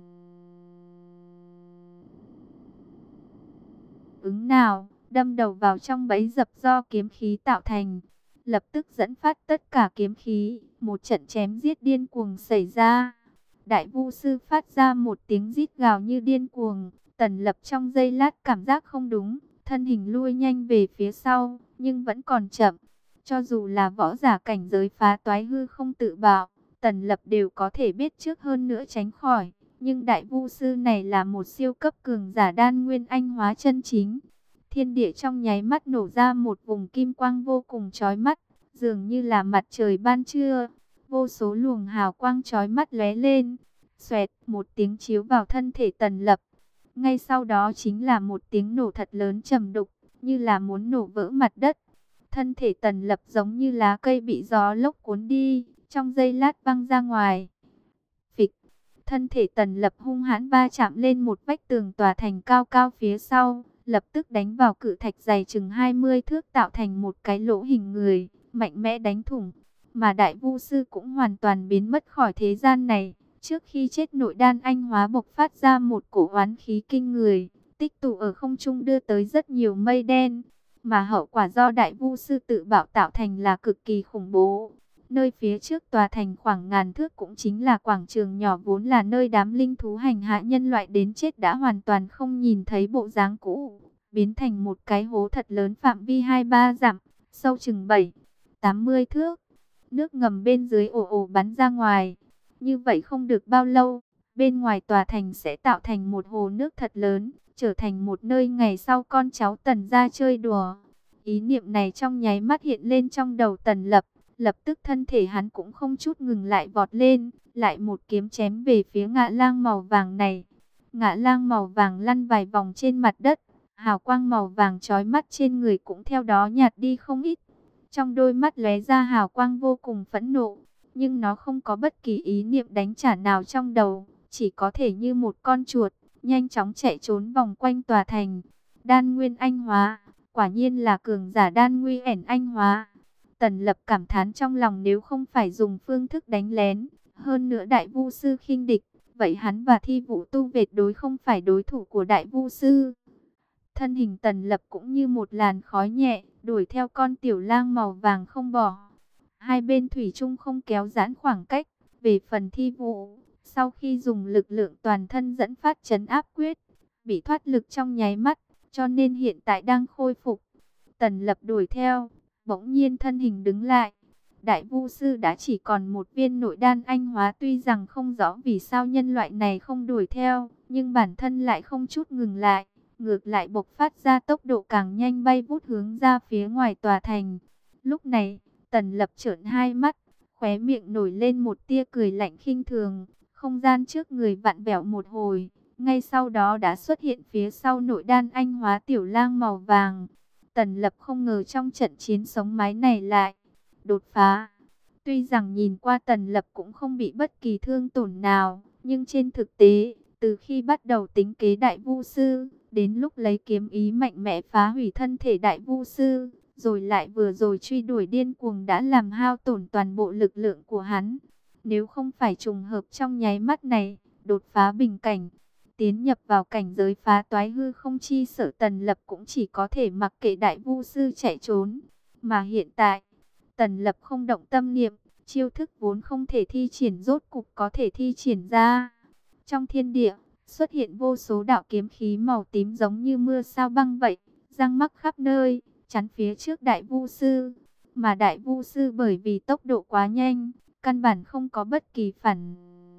ứng nào, đâm đầu vào trong bẫy dập do kiếm khí tạo thành. Lập tức dẫn phát tất cả kiếm khí, một trận chém giết điên cuồng xảy ra. Đại Vu sư phát ra một tiếng rít gào như điên cuồng. Tần Lập trong giây lát cảm giác không đúng, thân hình lui nhanh về phía sau, nhưng vẫn còn chậm. Cho dù là võ giả cảnh giới phá toái hư không tự bạo, Tần Lập đều có thể biết trước hơn nữa tránh khỏi. Nhưng Đại Vu sư này là một siêu cấp cường giả đan nguyên anh hóa chân chính. Thiên địa trong nháy mắt nổ ra một vùng kim quang vô cùng chói mắt, dường như là mặt trời ban trưa. Vô số luồng hào quang chói mắt lóe lên, xoẹt một tiếng chiếu vào thân thể Tần Lập. Ngay sau đó chính là một tiếng nổ thật lớn trầm đục, như là muốn nổ vỡ mặt đất. Thân thể Tần Lập giống như lá cây bị gió lốc cuốn đi, trong giây lát văng ra ngoài. Phịch, thân thể Tần Lập hung hãn va chạm lên một vách tường tòa thành cao cao phía sau, lập tức đánh vào cự thạch dày chừng hai mươi thước tạo thành một cái lỗ hình người, mạnh mẽ đánh thủng. Mà Đại Vu sư cũng hoàn toàn biến mất khỏi thế gian này. Trước khi chết, nội đan anh hóa bộc phát ra một cổ oán khí kinh người, tích tụ ở không trung đưa tới rất nhiều mây đen. Mà hậu quả do Đại Vu sư tự bạo tạo thành là cực kỳ khủng bố. Nơi phía trước tòa thành khoảng ngàn thước cũng chính là quảng trường nhỏ vốn là nơi đám linh thú hành hạ nhân loại đến chết đã hoàn toàn không nhìn thấy bộ dáng cũ, biến thành một cái hố thật lớn phạm vi hai ba dặm, sâu chừng bảy, tám mươi thước. Nước ngầm bên dưới ồ ồ bắn ra ngoài. Như vậy không được bao lâu, bên ngoài tòa thành sẽ tạo thành một hồ nước thật lớn, trở thành một nơi ngày sau con cháu Tần ra chơi đùa. Ý niệm này trong nháy mắt hiện lên trong đầu Tần Lập, lập tức thân thể hắn cũng không chút ngừng lại vọt lên, lại một kiếm chém về phía ngạ lang màu vàng này. Ngạ lang màu vàng lăn vài vòng trên mặt đất, hào quang màu vàng chói mắt trên người cũng theo đó nhạt đi không ít. Trong đôi mắt lóe ra hào quang vô cùng phẫn nộ, nhưng nó không có bất kỳ ý niệm đánh trả nào trong đầu, chỉ có thể như một con chuột, nhanh chóng chạy trốn vòng quanh tòa thành. Đan nguyên anh hóa, quả nhiên là cường giả đan nguy ẻn anh hóa. Tần Lập cảm thán trong lòng, nếu không phải dùng phương thức đánh lén, hơn nữa Đại Vu sư khinh địch, vậy hắn và Thi Vũ Tu tuyệt đối không phải đối thủ của Đại Vu sư. Thân hình Tần Lập cũng như một làn khói nhẹ, đuổi theo con tiểu lang màu vàng không bỏ. Hai bên thủy chung không kéo giãn khoảng cách. Về phần Thi Vũ, sau khi dùng lực lượng toàn thân dẫn phát trấn áp quyết, bị thoát lực trong nháy mắt, cho nên hiện tại đang khôi phục. Tần Lập đuổi theo, bỗng nhiên thân hình đứng lại. Đại Vu sư đã chỉ còn một viên nội đan anh hóa, tuy rằng không rõ vì sao nhân loại này không đuổi theo, nhưng bản thân lại không chút ngừng lại, ngược lại bộc phát ra tốc độ càng nhanh, bay vút hướng ra phía ngoài tòa thành. Lúc này, Tần Lập trợn hai mắt, khóe miệng nổi lên một tia cười lạnh khinh thường, không gian trước người vặn vẹo một hồi, ngay sau đó đã xuất hiện phía sau nội đan anh hóa tiểu lang màu vàng. Tần Lập không ngờ trong trận chiến sống mái này lại đột phá. Tuy rằng nhìn qua Tần Lập cũng không bị bất kỳ thương tổn nào, nhưng trên thực tế, từ khi bắt đầu tính kế Đại Vu sư, Đến lúc lấy kiếm ý mạnh mẽ phá hủy thân thể đại vu sư, rồi lại vừa rồi truy đuổi điên cuồng đã làm hao tổn toàn bộ lực lượng của hắn. Nếu không phải trùng hợp trong nháy mắt này, đột phá bình cảnh, tiến nhập vào cảnh giới phá toái hư không, chi sợ Tần Lập cũng chỉ có thể mặc kệ đại vu sư chạy trốn. Mà hiện tại, Tần Lập không động tâm niệm, chiêu thức vốn không thể thi triển rốt cục có thể thi triển ra. Trong thiên địa, xuất hiện vô số đạo kiếm khí màu tím giống như mưa sao băng vậy, giăng mắc khắp nơi, chắn phía trước đại vu sư. Mà đại vu sư bởi vì tốc độ quá nhanh, căn bản không có bất kỳ phản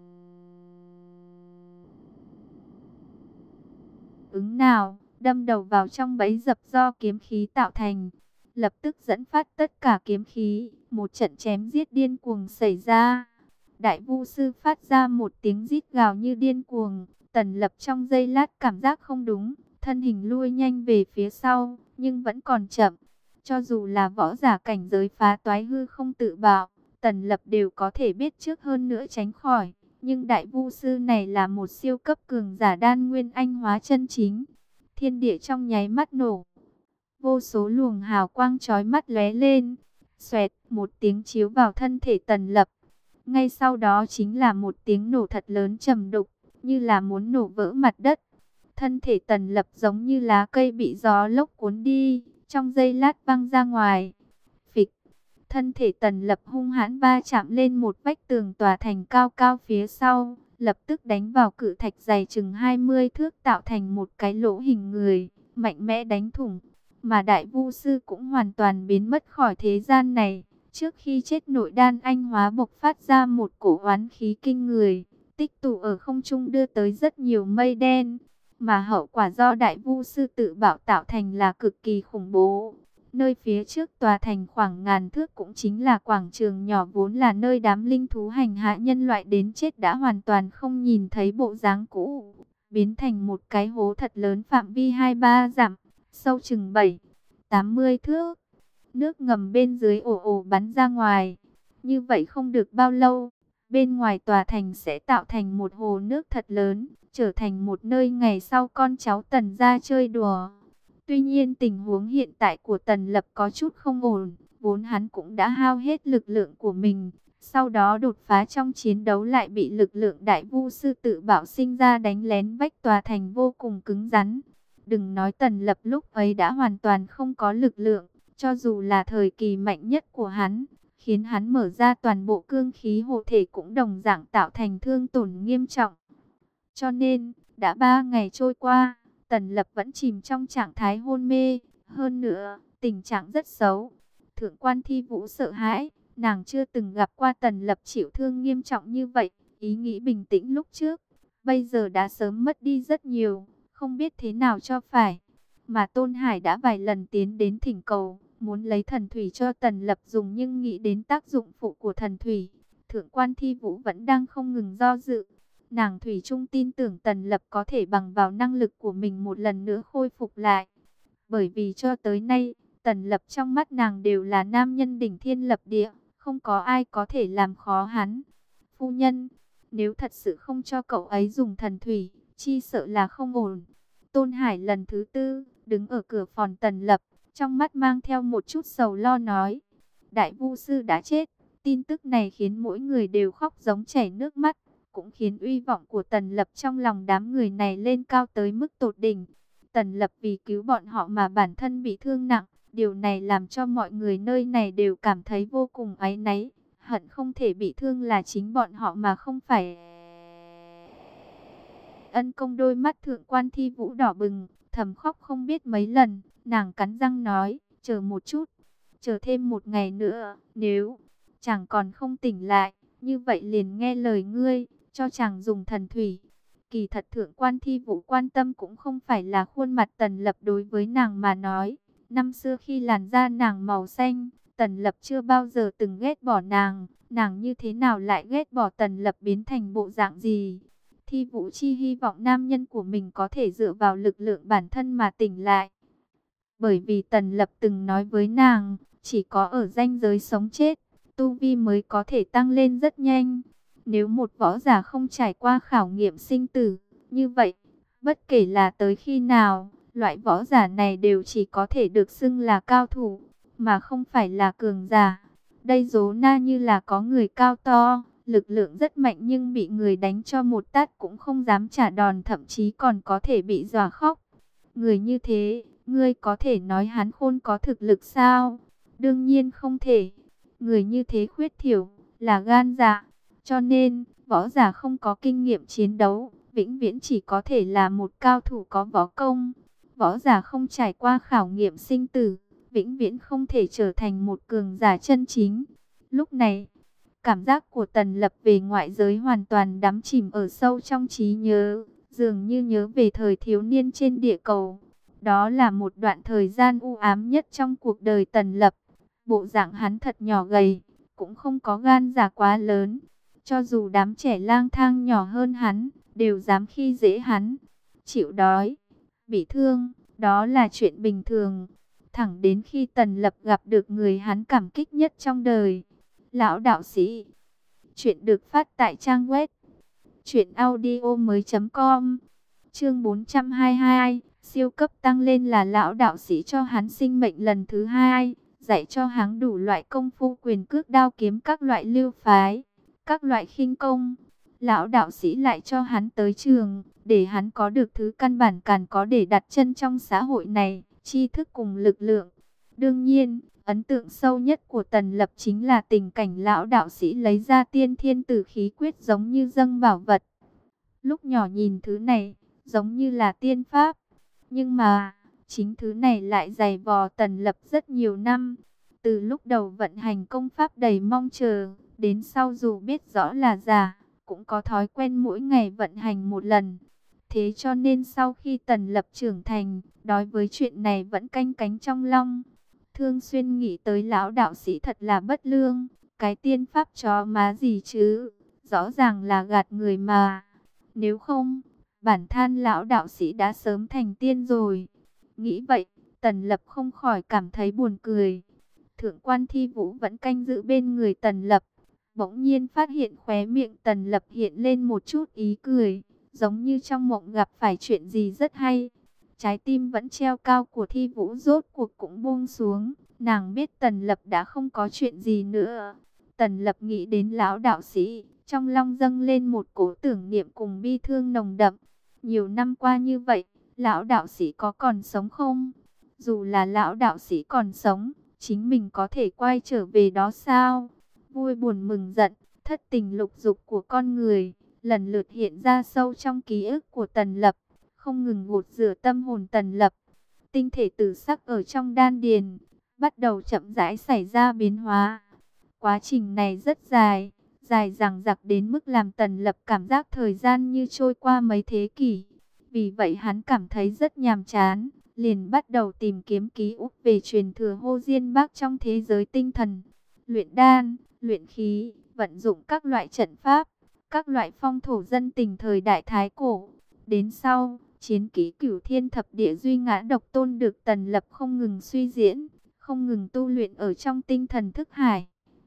ứng nào, đâm đầu vào trong bẫy dập do kiếm khí tạo thành. Lập tức dẫn phát tất cả kiếm khí, một trận chém giết điên cuồng xảy ra. Đại vu sư phát ra một tiếng rít gào như điên cuồng. Tần Lập trong giây lát cảm giác không đúng, thân hình lui nhanh về phía sau, nhưng vẫn còn chậm. Cho dù là võ giả cảnh giới phá toái hư không tự bạo, Tần Lập đều có thể biết trước hơn nữa tránh khỏi. Nhưng đại vu sư này là một siêu cấp cường giả đan nguyên anh hóa chân chính. Thiên địa trong nháy mắt nổ. Vô số luồng hào quang chói mắt lóe lên. Xoẹt, một tiếng chiếu vào thân thể Tần Lập. Ngay sau đó chính là một tiếng nổ thật lớn trầm đục, như là muốn nổ vỡ mặt đất. Thân thể Tần Lập giống như lá cây bị gió lốc cuốn đi, trong giây lát văng ra ngoài. Phịch, thân thể Tần Lập hung hãn va chạm lên một vách tường tòa thành cao cao phía sau, lập tức đánh vào cự thạch dày chừng hai mươi thước tạo thành một cái lỗ hình người, mạnh mẽ đánh thủng. Mà đại vu sư cũng hoàn toàn biến mất khỏi thế gian này. Trước khi chết, nội đan anh hóa bộc phát ra một cổ oán khí kinh người, tích tụ ở không trung đưa tới rất nhiều mây đen. Mà hậu quả do đại vu sư tự bảo tạo thành là cực kỳ khủng bố. Nơi phía trước tòa thành khoảng ngàn thước cũng chính là quảng trường nhỏ vốn là nơi đám linh thú hành hạ nhân loại đến chết đã hoàn toàn không nhìn thấy bộ dáng cũ, biến thành một cái hố thật lớn phạm vi hai ba dặm, sâu chừng bảy tám mươi thước. Nước ngầm bên dưới ồ ồ bắn ra ngoài. Như vậy không được bao lâu, bên ngoài tòa thành sẽ tạo thành một hồ nước thật lớn, trở thành một nơi ngày sau con cháu Tần ra chơi đùa. Tuy nhiên tình huống hiện tại của Tần Lập có chút không ổn, vốn hắn cũng đã hao hết lực lượng của mình. Sau đó đột phá trong chiến đấu lại bị lực lượng đại vu sư tự bảo sinh ra đánh lén vách tòa thành vô cùng cứng rắn. Đừng nói Tần Lập lúc ấy đã hoàn toàn không có lực lượng, cho dù là thời kỳ mạnh nhất của hắn, khiến hắn mở ra toàn bộ cương khí hộ thể cũng đồng dạng tạo thành thương tổn nghiêm trọng. Cho nên, đã ba ngày trôi qua, Tần Lập vẫn chìm trong trạng thái hôn mê, hơn nữa, tình trạng rất xấu. Thượng quan Thi Vũ sợ hãi, nàng chưa từng gặp qua Tần Lập chịu thương nghiêm trọng như vậy, ý nghĩ bình tĩnh lúc trước, bây giờ đã sớm mất đi rất nhiều, không biết thế nào cho phải. Mà Tôn Hải đã vài lần tiến đến thỉnh cầu, muốn lấy thần thủy cho Tần Lập dùng, nhưng nghĩ đến tác dụng phụ của thần thủy, Thượng quan Thi Vũ vẫn đang không ngừng do dự. Nàng thủy chung tin tưởng Tần Lập có thể bằng vào năng lực của mình một lần nữa khôi phục lại. Bởi vì cho tới nay, Tần Lập trong mắt nàng đều là nam nhân đỉnh thiên lập địa, không có ai có thể làm khó hắn. Phu nhân, nếu thật sự không cho cậu ấy dùng thần thủy, chi sợ là không ổn. Tôn Hải lần thứ tư, đứng ở cửa phòng Tần Lập, trong mắt mang theo một chút sầu lo nói. Đại vu sư đã chết, tin tức này khiến mỗi người đều khóc giống chảy nước mắt, cũng khiến uy vọng của Tần Lập trong lòng đám người này lên cao tới mức tột đỉnh. Tần Lập vì cứu bọn họ mà bản thân bị thương nặng, điều này làm cho mọi người nơi này đều cảm thấy vô cùng áy náy, hận không thể bị thương là chính bọn họ mà không phải ân công. Đôi mắt Thượng quan Thi Vũ đỏ bừng, thầm khóc không biết mấy lần. Nàng cắn răng nói, chờ một chút, chờ thêm một ngày nữa, nếu chàng còn không tỉnh lại, như vậy liền nghe lời ngươi, cho chàng dùng thần thủy. Kỳ thật Thượng quan Thi Vũ quan tâm cũng không phải là khuôn mặt Tần Lập đối với nàng mà nói. Năm xưa khi làn da nàng màu xanh, Tần Lập chưa bao giờ từng ghét bỏ nàng, nàng như thế nào lại ghét bỏ Tần Lập biến thành bộ dạng gì? Thi Vũ chi hy vọng nam nhân của mình có thể dựa vào lực lượng bản thân mà tỉnh lại. Bởi vì Tần Lập từng nói với nàng, chỉ có ở ranh giới sống chết, tu vi mới có thể tăng lên rất nhanh. Nếu một võ giả không trải qua khảo nghiệm sinh tử, như vậy, Bất kể là tới khi nào, loại võ giả này đều chỉ có thể được xưng là cao thủ, mà không phải là cường giả. Đây Dố Na như là có người cao to, lực lượng rất mạnh nhưng bị người đánh cho một tát cũng không dám trả đòn, thậm chí còn có thể bị dọa khóc. Người như thế, ngươi có thể nói hắn khôn có thực lực sao? Đương nhiên không thể. Người như thế khuyết thiểu, là gan dạ. Cho nên, võ giả không có kinh nghiệm chiến đấu, vĩnh viễn chỉ có thể là một cao thủ có võ công. Võ giả không trải qua khảo nghiệm sinh tử, vĩnh viễn không thể trở thành một cường giả chân chính. Lúc này, cảm giác của Tần Lập về ngoại giới hoàn toàn đắm chìm ở sâu trong trí nhớ, dường như nhớ về thời thiếu niên trên địa cầu. Đó là một đoạn thời gian u ám nhất trong cuộc đời Tần Lập. Bộ dạng hắn thật nhỏ gầy, cũng không có gan dạ quá lớn. Cho dù đám trẻ lang thang nhỏ hơn hắn, đều dám khi dễ hắn. Chịu đói, bị thương, đó là chuyện bình thường. Thẳng đến khi Tần Lập gặp được người hắn cảm kích nhất trong đời, lão đạo sĩ. Chuyện được phát tại trang web truyện audio mới chấm com. Chương bốn trăm hai mươi hai, siêu cấp tăng lên là lão đạo sĩ cho hắn sinh mệnh lần thứ hai, dạy cho hắn đủ loại công phu quyền cước đao kiếm các loại lưu phái, các loại khinh công. Lão đạo sĩ lại cho hắn tới trường, để hắn có được thứ căn bản cần có để đặt chân trong xã hội này, tri thức cùng lực lượng. Đương nhiên, ấn tượng sâu nhất của Tần Lập chính là tình cảnh lão đạo sĩ lấy ra tiên thiên tử khí quyết giống như dâng bảo vật. Lúc nhỏ nhìn thứ này, giống như là tiên pháp. Nhưng mà, chính thứ này lại dày vò Tần Lập rất nhiều năm. Từ lúc đầu vận hành công pháp đầy mong chờ, đến sau dù biết rõ là giả, cũng có thói quen mỗi ngày vận hành một lần. Thế cho nên sau khi Tần Lập trưởng thành, đối với chuyện này vẫn canh cánh trong lòng. Thương xuyên nghĩ tới lão đạo sĩ thật là bất lương, cái tiên pháp chó má gì chứ, rõ ràng là gạt người mà. Nếu không, bản thân lão đạo sĩ đã sớm thành tiên rồi. Nghĩ vậy, Tần Lập không khỏi cảm thấy buồn cười. Thượng quan Thi Vũ vẫn canh giữ bên người Tần Lập. Bỗng nhiên phát hiện khóe miệng Tần Lập hiện lên một chút ý cười, giống như trong mộng gặp phải chuyện gì rất hay. Trái tim vẫn treo cao của Thi Vũ rốt cuộc cũng buông xuống. Nàng biết Tần Lập đã không có chuyện gì nữa. Tần Lập nghĩ đến lão đạo sĩ, trong lòng dâng lên một cỗ tưởng niệm cùng bi thương nồng đậm. Nhiều năm qua như vậy, lão đạo sĩ có còn sống không? Dù là lão đạo sĩ còn sống, chính mình có thể quay trở về đó sao? Vui buồn mừng giận, thất tình lục dục của con người, lần lượt hiện ra sâu trong ký ức của Tần Lập, không ngừng gột rửa tâm hồn Tần Lập. Tinh thể tử sắc ở trong đan điền, bắt đầu chậm rãi xảy ra biến hóa. Quá trình này rất dài, dài dằng dặc đến mức làm Tần Lập cảm giác thời gian như trôi qua mấy thế kỷ. Vì vậy hắn cảm thấy rất nhàm chán, liền bắt đầu tìm kiếm ký ức về truyền thừa Hô Diên Bác trong thế giới tinh thần. Luyện đan, luyện khí, vận dụng các loại trận pháp, các loại phong thổ dân tình thời đại Thái Cổ. Đến sau, chiến ký Cửu Thiên Thập Địa Duy Ngã Độc Tôn được Tần Lập không ngừng suy diễn, không ngừng tu luyện ở trong tinh thần thức hải.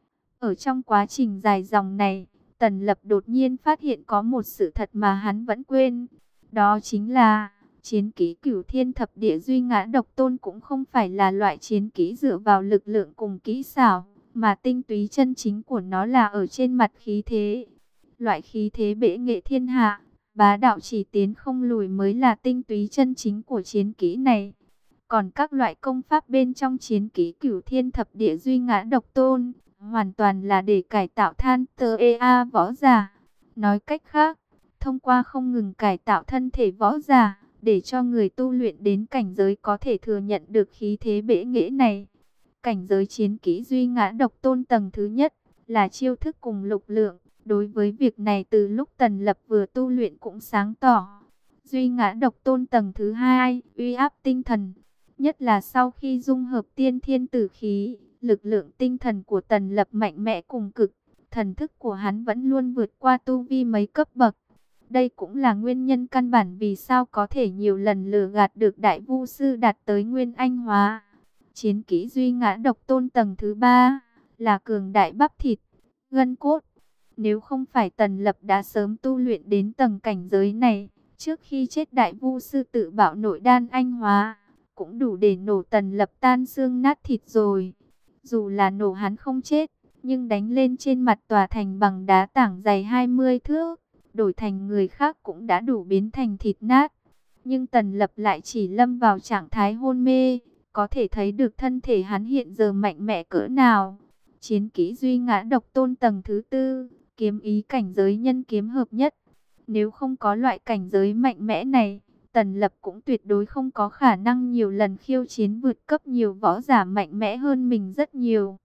Ở trong quá trình dài dòng này, Tần Lập đột nhiên phát hiện có một sự thật mà hắn vẫn quên. Đó chính là, chiến ký Cửu Thiên Thập Địa Duy Ngã Độc Tôn cũng không phải là loại chiến ký dựa vào lực lượng cùng kỹ xảo, mà tinh túy chân chính của nó là ở trên mặt khí thế. Loại khí thế bệ nghệ thiên hạ, bá đạo chỉ tiến không lùi mới là tinh túy chân chính của chiến kỹ này. Còn các loại công pháp bên trong chiến kỹ Cửu Thiên Thập Địa Duy Ngã Độc Tôn, hoàn toàn là để cải tạo than tơ ea võ giả. Nói cách khác, thông qua không ngừng cải tạo thân thể võ giả, để cho người tu luyện đến cảnh giới có thể thừa nhận được khí thế bệ nghệ này. Cảnh giới chiến kỹ Duy Ngã Độc Tôn tầng thứ nhất, là chiêu thức cùng lục lượng. Đối với việc này từ lúc Tần Lập vừa tu luyện cũng sáng tỏ. Duy Ngã Độc Tôn tầng thứ hai, uy áp tinh thần. Nhất là sau khi dung hợp tiên thiên tử khí, lực lượng tinh thần của Tần Lập mạnh mẽ cùng cực. Thần thức của hắn vẫn luôn vượt qua tu vi mấy cấp bậc. Đây cũng là nguyên nhân căn bản vì sao có thể nhiều lần lừa gạt được Đại Vu Sư đạt tới Nguyên Anh hóa. Chiến kỹ Duy Ngã Độc Tôn tầng thứ ba, là cường đại bắp thịt, gân cốt. Nếu không phải Tần Lập đã sớm tu luyện đến tầng cảnh giới này, Trước khi chết đại vu sư tự bảo nội đan anh hóa, cũng đủ để nổ Tần Lập tan xương nát thịt rồi. Dù là nổ hắn không chết, nhưng đánh lên trên mặt tòa thành bằng đá tảng dày hai mươi thước, đổi thành người khác cũng đã đủ biến thành thịt nát. Nhưng Tần Lập lại chỉ lâm vào trạng thái hôn mê, có thể thấy được thân thể hắn hiện giờ mạnh mẽ cỡ nào. Chiến kỹ duy ngã độc tôn tầng thứ tư, kiếm ý cảnh giới nhân kiếm hợp nhất. Nếu không có loại cảnh giới mạnh mẽ này, Tần Lập cũng tuyệt đối không có khả năng nhiều lần khiêu chiến vượt cấp nhiều võ giả mạnh mẽ hơn mình rất nhiều.